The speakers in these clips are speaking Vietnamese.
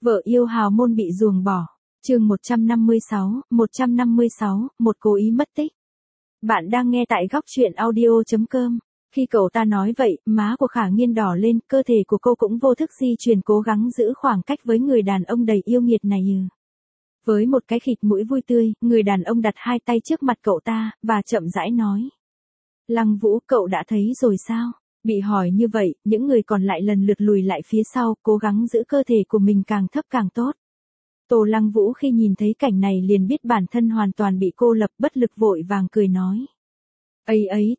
Vợ yêu hào môn bị ruồng bỏ. Chương 156, một cố ý mất tích. Bạn đang nghe tại góc truyện audio.com. Khi cậu ta nói vậy, má của Khả Nghiên đỏ lên, cơ thể của cô cũng vô thức di chuyển cố gắng giữ khoảng cách với người đàn ông đầy yêu nghiệt này. Với một cái khịt mũi vui tươi, người đàn ông đặt hai tay trước mặt cậu ta, và chậm rãi nói. Lăng Vũ, cậu đã thấy rồi sao? Bị hỏi như vậy, những người còn lại lần lượt lùi lại phía sau, cố gắng giữ cơ thể của mình càng thấp càng tốt. Tô Lăng Vũ khi nhìn thấy cảnh này liền biết bản thân hoàn toàn bị cô lập, bất lực vội vàng cười nói. Ấy,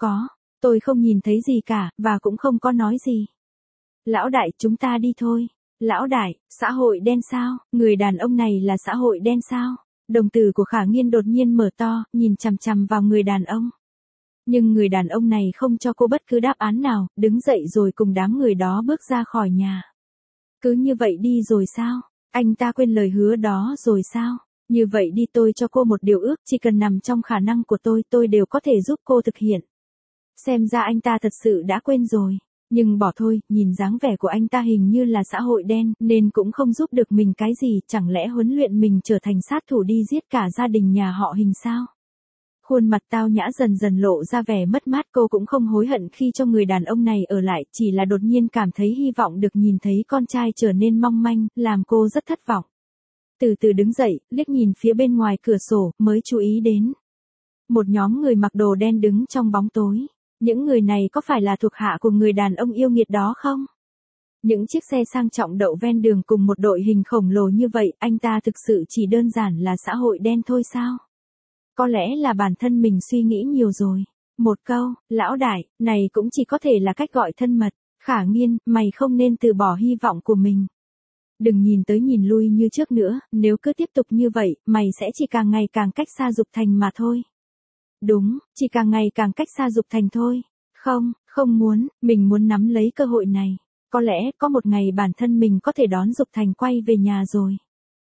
tôi không nhìn thấy gì cả, và cũng không có nói gì. Lão đại, chúng ta đi thôi. Lão đại, xã hội đen sao? Người đàn ông này là xã hội đen sao? Đồng tử của Khả Nghiên đột nhiên mở to, nhìn chằm chằm vào người đàn ông. Nhưng người đàn ông này không cho cô bất cứ đáp án nào, đứng dậy rồi cùng đám người đó bước ra khỏi nhà. Cứ như vậy đi rồi sao? Anh ta quên lời hứa đó rồi sao? Như vậy đi, tôi cho cô một điều ước, chỉ cần nằm trong khả năng của tôi đều có thể giúp cô thực hiện. Xem ra anh ta thật sự đã quên rồi. Nhưng bỏ thôi, nhìn dáng vẻ của anh ta hình như là xã hội đen, nên cũng không giúp được mình cái gì, chẳng lẽ huấn luyện mình trở thành sát thủ đi giết cả gia đình nhà họ Hình sao? Khuôn mặt Tao Nhã dần dần lộ ra vẻ mất mát, cô cũng không hối hận khi cho người đàn ông này ở lại, chỉ là đột nhiên cảm thấy hy vọng được nhìn thấy con trai trở nên mong manh, làm cô rất thất vọng. Từ từ đứng dậy, liếc nhìn phía bên ngoài cửa sổ, mới chú ý đến. Một nhóm người mặc đồ đen đứng trong bóng tối. Những người này có phải là thuộc hạ của người đàn ông yêu nghiệt đó không? Những chiếc xe sang trọng đậu ven đường cùng một đội hình khổng lồ như vậy, anh ta thực sự chỉ đơn giản là xã hội đen thôi sao? Có lẽ là bản thân mình suy nghĩ nhiều rồi. Một câu, lão đại, này cũng chỉ có thể là cách gọi thân mật. Khả Nghiên, mày không nên từ bỏ hy vọng của mình. Đừng nhìn tới nhìn lui như trước nữa, nếu cứ tiếp tục như vậy, mày sẽ chỉ càng ngày càng cách xa Dục Thành mà thôi. Đúng, chỉ càng ngày càng cách xa Dục Thành thôi. Không muốn, mình muốn nắm lấy cơ hội này. Có lẽ, có một ngày bản thân mình có thể đón Dục Thành quay về nhà rồi.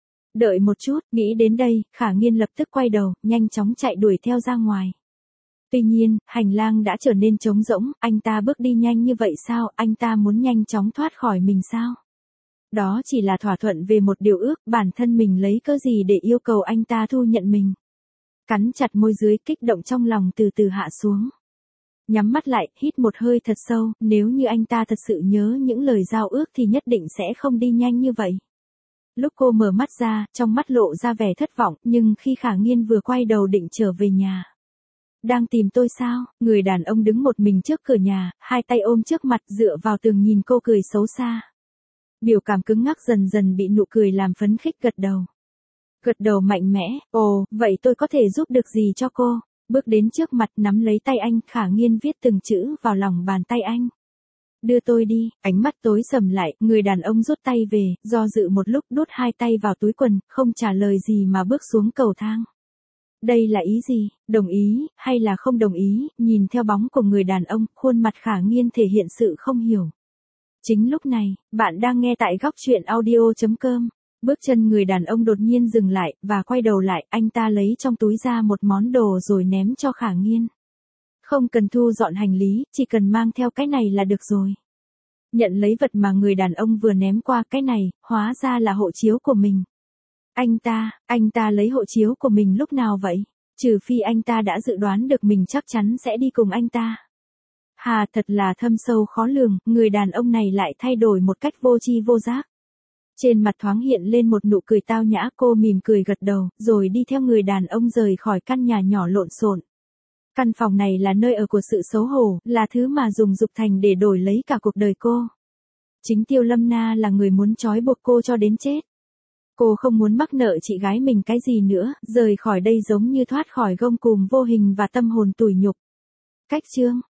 Đợi một chút, nghĩ đến đây, Khả Nghiên lập tức quay đầu, nhanh chóng chạy đuổi theo ra ngoài. Tuy nhiên, hành lang đã trở nên trống rỗng, anh ta bước đi nhanh như vậy sao, anh ta muốn nhanh chóng thoát khỏi mình sao? Đó chỉ là thỏa thuận về một điều ước, bản thân mình lấy cớ gì để yêu cầu anh ta thu nhận mình. Cắn chặt môi dưới, kích động trong lòng từ từ hạ xuống. Nhắm mắt lại, hít một hơi thật sâu, nếu như anh ta thật sự nhớ những lời giao ước thì nhất định sẽ không đi nhanh như vậy. Lúc cô mở mắt ra, trong mắt lộ ra vẻ thất vọng, nhưng khi Khả Nghiên vừa quay đầu định trở về nhà. Đang tìm tôi sao? Người đàn ông đứng một mình trước cửa nhà, hai tay ôm trước mặt dựa vào tường nhìn cô cười xấu xa. Biểu cảm cứng ngắc dần dần bị nụ cười làm phấn khích, gật đầu. Gật đầu mạnh mẽ, ồ, vậy tôi có thể giúp được gì cho cô? Bước đến trước mặt nắm lấy tay anh, Khả Nghiên viết từng chữ vào lòng bàn tay anh. Đưa tôi đi, ánh mắt tối sầm lại, người đàn ông rút tay về, do dự một lúc đút hai tay vào túi quần, không trả lời gì mà bước xuống cầu thang. Đây là ý gì, đồng ý, hay là không đồng ý, nhìn theo bóng của người đàn ông, khuôn mặt Khả Nghiên thể hiện sự không hiểu. Chính lúc này, bạn đang nghe tại góc truyện audio.com. Bước chân người đàn ông đột nhiên dừng lại, và quay đầu lại, anh ta lấy trong túi ra một món đồ rồi ném cho Khả Nghiên. Không cần thu dọn hành lý, chỉ cần mang theo cái này là được rồi. Nhận lấy vật mà người đàn ông vừa ném qua, cái này, hóa ra là hộ chiếu của mình. Anh ta lấy hộ chiếu của mình lúc nào vậy? Trừ phi anh ta đã dự đoán được mình chắc chắn sẽ đi cùng anh ta. Hà, thật là thâm sâu khó lường, người đàn ông này lại thay đổi một cách vô tri vô giác. Trên mặt thoáng hiện lên một nụ cười tao nhã, cô mỉm cười gật đầu, rồi đi theo người đàn ông rời khỏi căn nhà nhỏ lộn xộn. Căn phòng này là nơi ở của sự xấu hổ, là thứ mà dùng Dục Thành để đổi lấy cả cuộc đời cô. Chính Tiêu Lâm Na là người muốn trói buộc cô cho đến chết. Cô không muốn mắc nợ chị gái mình cái gì nữa, rời khỏi đây giống như thoát khỏi gông cùm vô hình và tâm hồn tủi nhục. Cách chương